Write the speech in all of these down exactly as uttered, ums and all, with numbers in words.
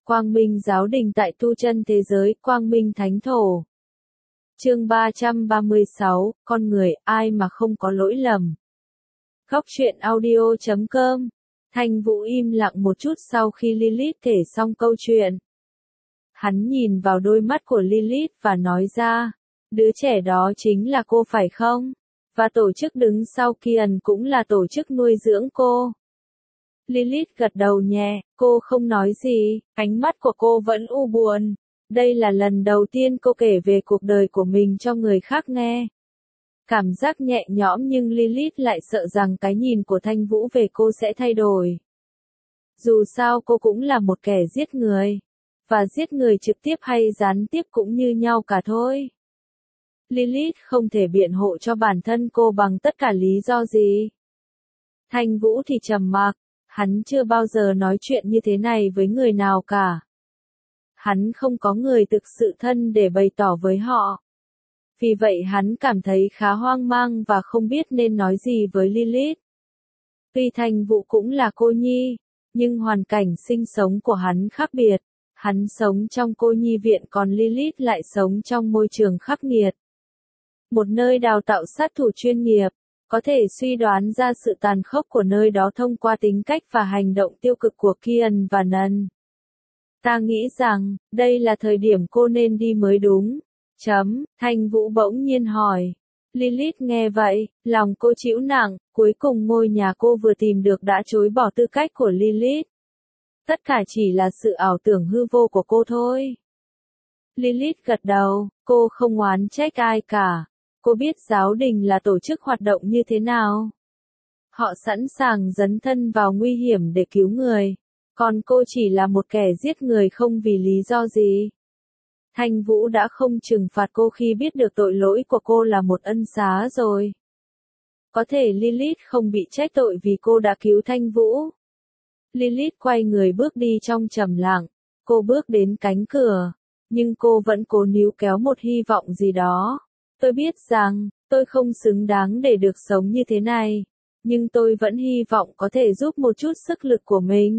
Quang Minh Giáo Đình tại tu chân thế giới, Quang Minh Thánh Thổ. Chương ba trăm ba mươi sáu, con người, ai mà không có lỗi lầm. Góc truyện audio chấm com. Thanh Vũ im lặng một chút sau khi Lilith kể xong câu chuyện. Hắn nhìn vào đôi mắt của Lilith và nói ra, đứa trẻ đó chính là cô phải không? Và tổ chức đứng sau Kian cũng là tổ chức nuôi dưỡng cô. Lilith gật đầu nhẹ, cô không nói gì, ánh mắt của cô vẫn u buồn. Đây là lần đầu tiên cô kể về cuộc đời của mình cho người khác nghe. Cảm giác nhẹ nhõm nhưng Lilith lại sợ rằng cái nhìn của Thanh Vũ về cô sẽ thay đổi. Dù sao cô cũng là một kẻ giết người. Và giết người trực tiếp hay gián tiếp cũng như nhau cả thôi. Lilith không thể biện hộ cho bản thân cô bằng tất cả lý do gì. Thanh Vũ thì trầm mặc, hắn chưa bao giờ nói chuyện như thế này với người nào cả. Hắn không có người thực sự thân để bày tỏ với họ. Vì vậy hắn cảm thấy khá hoang mang và không biết nên nói gì với Lilith. Tuy Thanh Vũ cũng là cô nhi, nhưng hoàn cảnh sinh sống của hắn khác biệt. Hắn sống trong cô nhi viện còn Lilith lại sống trong môi trường khắc nghiệt. Một nơi đào tạo sát thủ chuyên nghiệp, có thể suy đoán ra sự tàn khốc của nơi đó thông qua tính cách và hành động tiêu cực của Kian và Nân. Ta nghĩ rằng, đây là thời điểm cô nên đi mới đúng. Chấm, Thanh Vũ bỗng nhiên hỏi. Lilith nghe vậy, lòng cô chịu nặng, cuối cùng ngôi nhà cô vừa tìm được đã chối bỏ tư cách của Lilith. Tất cả chỉ là sự ảo tưởng hư vô của cô thôi. Lilith gật đầu, cô không oán trách ai cả. Cô biết giáo đình là tổ chức hoạt động như thế nào. Họ sẵn sàng dấn thân vào nguy hiểm để cứu người. Còn cô chỉ là một kẻ giết người không vì lý do gì. Thanh Vũ đã không trừng phạt cô khi biết được tội lỗi của cô là một ân xá rồi. Có thể Lilith không bị trách tội vì cô đã cứu Thanh Vũ. Lilith quay người bước đi trong trầm lặng. Cô bước đến cánh cửa. Nhưng cô vẫn cố níu kéo một hy vọng gì đó. Tôi biết rằng, tôi không xứng đáng để được sống như thế này. Nhưng tôi vẫn hy vọng có thể giúp một chút sức lực của mình.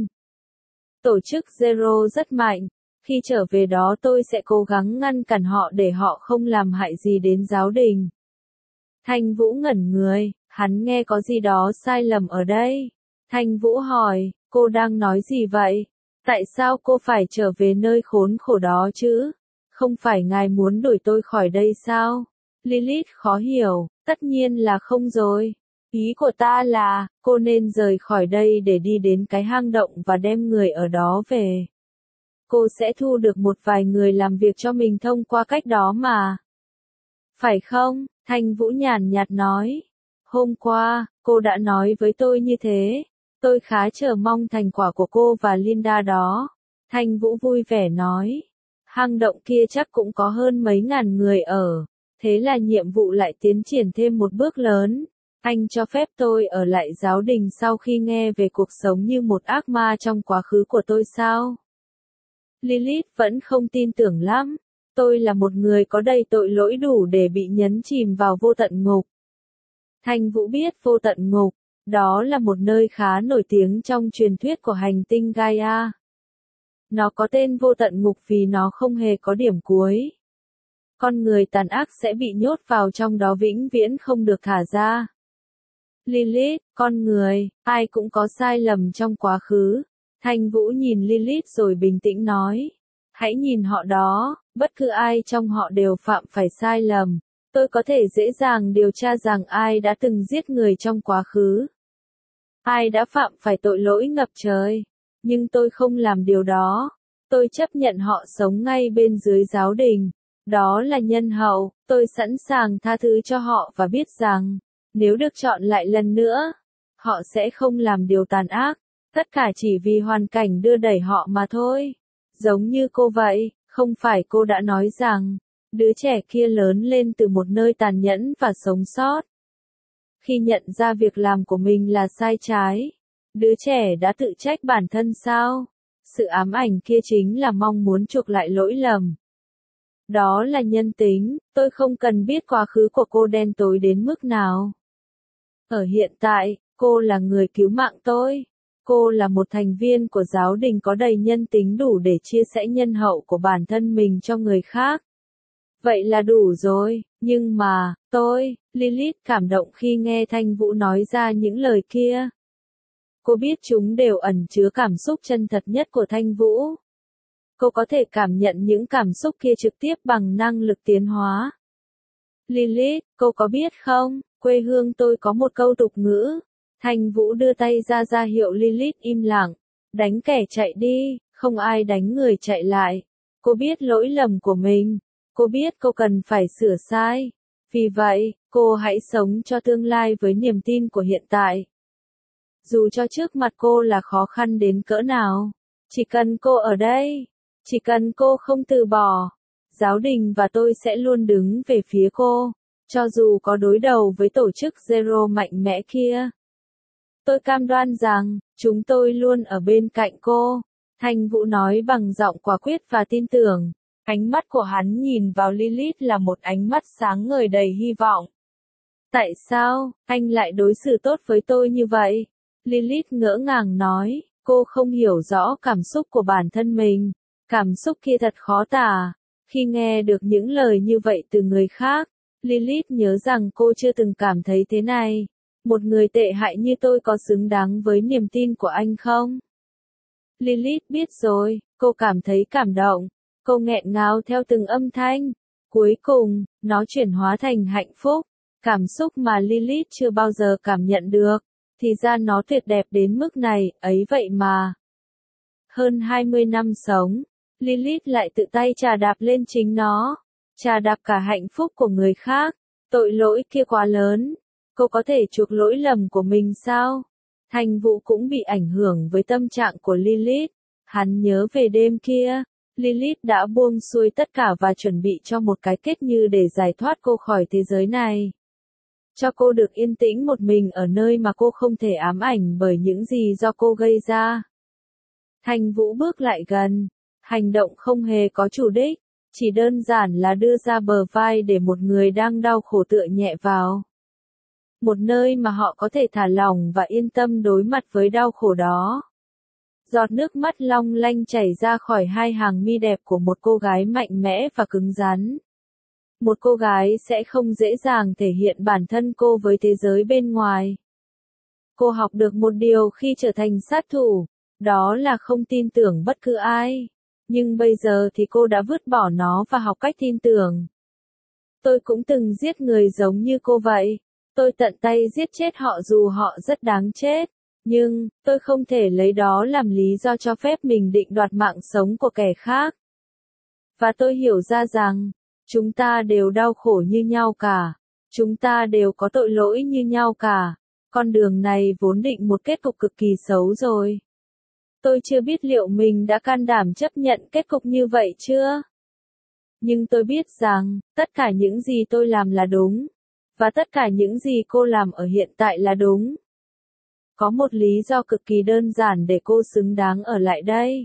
Tổ chức Zero rất mạnh. Khi trở về đó tôi sẽ cố gắng ngăn cản họ để họ không làm hại gì đến giáo đình. Thanh Vũ ngẩn người, hắn nghe có gì đó sai lầm ở đây. Thanh Vũ hỏi, cô đang nói gì vậy? Tại sao cô phải trở về nơi khốn khổ đó chứ? Không phải ngài muốn đuổi tôi khỏi đây sao? Lilith khó hiểu, tất nhiên là không rồi. Ý của ta là, cô nên rời khỏi đây để đi đến cái hang động và đem người ở đó về. Cô sẽ thu được một vài người làm việc cho mình thông qua cách đó mà. Phải không? Thanh Vũ nhàn nhạt nói. Hôm qua, cô đã nói với tôi như thế. Tôi khá chờ mong thành quả của cô và Linda đó. Thanh Vũ vui vẻ nói. Hang động kia chắc cũng có hơn mấy ngàn người ở. Thế là nhiệm vụ lại tiến triển thêm một bước lớn. Anh cho phép tôi ở lại giáo đình sau khi nghe về cuộc sống như một ác ma trong quá khứ của tôi sao? Lilith vẫn không tin tưởng lắm. Tôi là một người có đầy tội lỗi đủ để bị nhấn chìm vào vô tận ngục. Thanh Vũ biết vô tận ngục, đó là một nơi khá nổi tiếng trong truyền thuyết của hành tinh Gaia. Nó có tên vô tận ngục vì nó không hề có điểm cuối. Con người tàn ác sẽ bị nhốt vào trong đó vĩnh viễn không được thả ra. Lilith, con người, ai cũng có sai lầm trong quá khứ. Thanh Vũ nhìn Lilith rồi bình tĩnh nói. Hãy nhìn họ đó, bất cứ ai trong họ đều phạm phải sai lầm. Tôi có thể dễ dàng điều tra rằng ai đã từng giết người trong quá khứ. Ai đã phạm phải tội lỗi ngập trời. Nhưng tôi không làm điều đó. Tôi chấp nhận họ sống ngay bên dưới giáo đình. Đó là nhân hậu, tôi sẵn sàng tha thứ cho họ và biết rằng, nếu được chọn lại lần nữa, họ sẽ không làm điều tàn ác. Tất cả chỉ vì hoàn cảnh đưa đẩy họ mà thôi. Giống như cô vậy, không phải cô đã nói rằng, đứa trẻ kia lớn lên từ một nơi tàn nhẫn và sống sót. Khi nhận ra việc làm của mình là sai trái, đứa trẻ đã tự trách bản thân sao? Sự ám ảnh kia chính là mong muốn chuộc lại lỗi lầm. Đó là nhân tính, tôi không cần biết quá khứ của cô đen tối đến mức nào. Ở hiện tại, cô là người cứu mạng tôi. Cô là một thành viên của giáo đình có đầy nhân tính đủ để chia sẻ nhân hậu của bản thân mình cho người khác. Vậy là đủ rồi, nhưng mà, tôi, Lilith cảm động khi nghe Thanh Vũ nói ra những lời kia. Cô biết chúng đều ẩn chứa cảm xúc chân thật nhất của Thanh Vũ. Cô có thể cảm nhận những cảm xúc kia trực tiếp bằng năng lực tiến hóa. Lilith, cô có biết không, quê hương tôi có một câu tục ngữ. Thanh Vũ đưa tay ra ra hiệu Lilith im lặng. Đánh kẻ chạy đi, không ai đánh người chạy lại. Cô biết lỗi lầm của mình. Cô biết cô cần phải sửa sai. Vì vậy, cô hãy sống cho tương lai với niềm tin của hiện tại. Dù cho trước mặt cô là khó khăn đến cỡ nào, chỉ cần cô ở đây, chỉ cần cô không từ bỏ, giáo đình và tôi sẽ luôn đứng về phía cô, cho dù có đối đầu với tổ chức Zero mạnh mẽ kia. Tôi cam đoan rằng, chúng tôi luôn ở bên cạnh cô. Thanh Vũ nói bằng giọng quả quyết và tin tưởng. Ánh mắt của hắn nhìn vào Lilith là một ánh mắt sáng ngời đầy hy vọng. Tại sao, anh lại đối xử tốt với tôi như vậy? Lilith ngỡ ngàng nói, cô không hiểu rõ cảm xúc của bản thân mình. Cảm xúc kia thật khó tả. Khi nghe được những lời như vậy từ người khác, Lilith nhớ rằng cô chưa từng cảm thấy thế này. Một người tệ hại như tôi có xứng đáng với niềm tin của anh không? Lilith biết rồi, cô cảm thấy cảm động. Cô nghẹn ngào theo từng âm thanh. Cuối cùng, nó chuyển hóa thành hạnh phúc. Cảm xúc mà Lilith chưa bao giờ cảm nhận được. Thì ra nó tuyệt đẹp đến mức này, ấy vậy mà. Hơn hai mươi năm sống, Lilith lại tự tay chà đạp lên chính nó. Chà đạp cả hạnh phúc của người khác. Tội lỗi kia quá lớn. Cô có thể chuộc lỗi lầm của mình sao? Thanh Vũ cũng bị ảnh hưởng với tâm trạng của Lilith. Hắn nhớ về đêm kia. Lilith đã buông xuôi tất cả và chuẩn bị cho một cái kết như để giải thoát cô khỏi thế giới này. Cho cô được yên tĩnh một mình ở nơi mà cô không thể ám ảnh bởi những gì do cô gây ra. Thanh Vũ bước lại gần. Hành động không hề có chủ đích. Chỉ đơn giản là đưa ra bờ vai để một người đang đau khổ tựa nhẹ vào. Một nơi mà họ có thể thả lỏng và yên tâm đối mặt với đau khổ đó. Giọt nước mắt long lanh chảy ra khỏi hai hàng mi đẹp của một cô gái mạnh mẽ và cứng rắn. Một cô gái sẽ không dễ dàng thể hiện bản thân cô với thế giới bên ngoài. Cô học được một điều khi trở thành sát thủ, đó là không tin tưởng bất cứ ai. Nhưng bây giờ thì cô đã vứt bỏ nó và học cách tin tưởng. Tôi cũng từng giết người giống như cô vậy. Tôi tận tay giết chết họ dù họ rất đáng chết. Nhưng, tôi không thể lấy đó làm lý do cho phép mình định đoạt mạng sống của kẻ khác. Và tôi hiểu ra rằng, chúng ta đều đau khổ như nhau cả. Chúng ta đều có tội lỗi như nhau cả. Con đường này vốn định một kết cục cực kỳ xấu rồi. Tôi chưa biết liệu mình đã can đảm chấp nhận kết cục như vậy chưa? Nhưng tôi biết rằng, tất cả những gì tôi làm là đúng. Và tất cả những gì cô làm ở hiện tại là đúng. Có một lý do cực kỳ đơn giản để cô xứng đáng ở lại đây.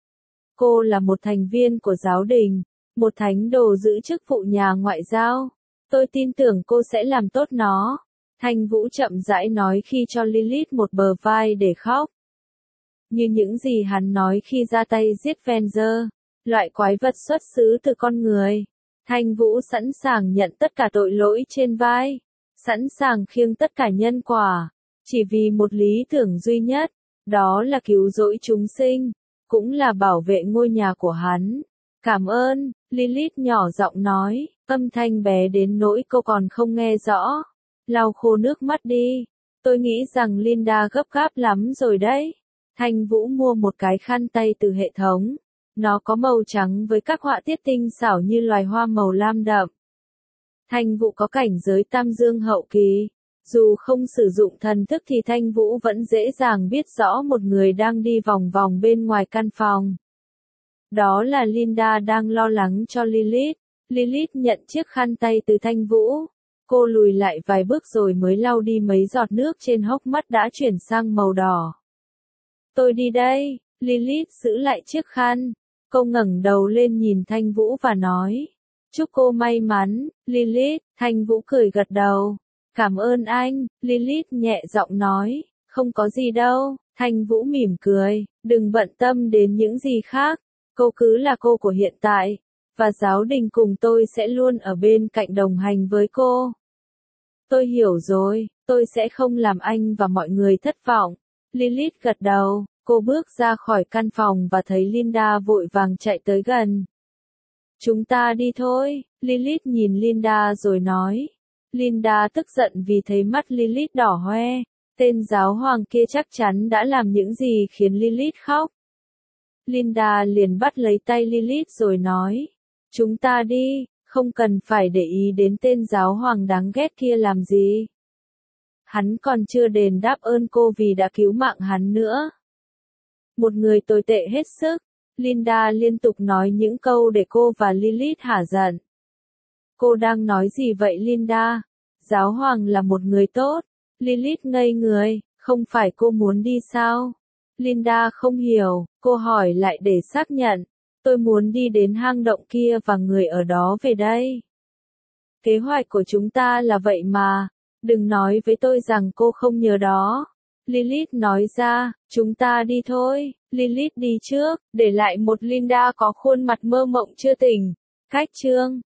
Cô là một thành viên của giáo đình, một thánh đồ giữ chức vụ nhà ngoại giao. Tôi tin tưởng cô sẽ làm tốt nó. Thanh Vũ chậm rãi nói khi cho Lilith một bờ vai để khóc. Như những gì hắn nói khi ra tay giết Venger, loại quái vật xuất xứ từ con người. Thanh Vũ sẵn sàng nhận tất cả tội lỗi trên vai, sẵn sàng khiêng tất cả nhân quả, chỉ vì một lý tưởng duy nhất, đó là cứu rỗi chúng sinh, cũng là bảo vệ ngôi nhà của hắn. Cảm ơn, Lilith nhỏ giọng nói, âm thanh bé đến nỗi cô còn không nghe rõ. Lau khô nước mắt đi, tôi nghĩ rằng Linda gấp gáp lắm rồi đấy. Thanh Vũ mua một cái khăn tay từ hệ thống. Nó có màu trắng với các họa tiết tinh xảo như loài hoa màu lam đậm. Thanh Vũ có cảnh giới tam dương hậu kỳ. Dù không sử dụng thần thức thì Thanh Vũ vẫn dễ dàng biết rõ một người đang đi vòng vòng bên ngoài căn phòng. Đó là Linda đang lo lắng cho Lilith. Lilith nhận chiếc khăn tay từ Thanh Vũ. Cô lùi lại vài bước rồi mới lau đi mấy giọt nước trên hốc mắt đã chuyển sang màu đỏ. Tôi đi đây, Lilith giữ lại chiếc khăn. Cô ngẩng đầu lên nhìn Thanh Vũ và nói. Chúc cô may mắn, Lilith. Thanh Vũ cười gật đầu. Cảm ơn anh, Lilith nhẹ giọng nói. Không có gì đâu, Thanh Vũ mỉm cười, đừng bận tâm đến những gì khác, cô cứ là cô của hiện tại, và giáo đình cùng tôi sẽ luôn ở bên cạnh đồng hành với cô. Tôi hiểu rồi, tôi sẽ không làm anh và mọi người thất vọng. Lilith gật đầu, cô bước ra khỏi căn phòng và thấy Linda vội vàng chạy tới gần. Chúng ta đi thôi, Lilith nhìn Linda rồi nói. Linda tức giận vì thấy mắt Lilith đỏ hoe, tên giáo hoàng kia chắc chắn đã làm những gì khiến Lilith khóc. Linda liền bắt lấy tay Lilith rồi nói, chúng ta đi, không cần phải để ý đến tên giáo hoàng đáng ghét kia làm gì. Hắn còn chưa đền đáp ơn cô vì đã cứu mạng hắn nữa. Một người tồi tệ hết sức. Linda liên tục nói những câu để cô và Lilith hả giận. Cô đang nói gì vậy Linda? Giáo hoàng là một người tốt. Lilith ngây người, không phải cô muốn đi sao? Linda không hiểu, cô hỏi lại để xác nhận. Tôi muốn đi đến hang động kia và người ở đó về đây. Kế hoạch của chúng ta là vậy mà. Đừng nói với tôi rằng cô không nhớ đó. Lilith nói ra, chúng ta đi thôi. Lilith đi trước, để lại một Linda có khuôn mặt mơ mộng chưa tỉnh. Cách chương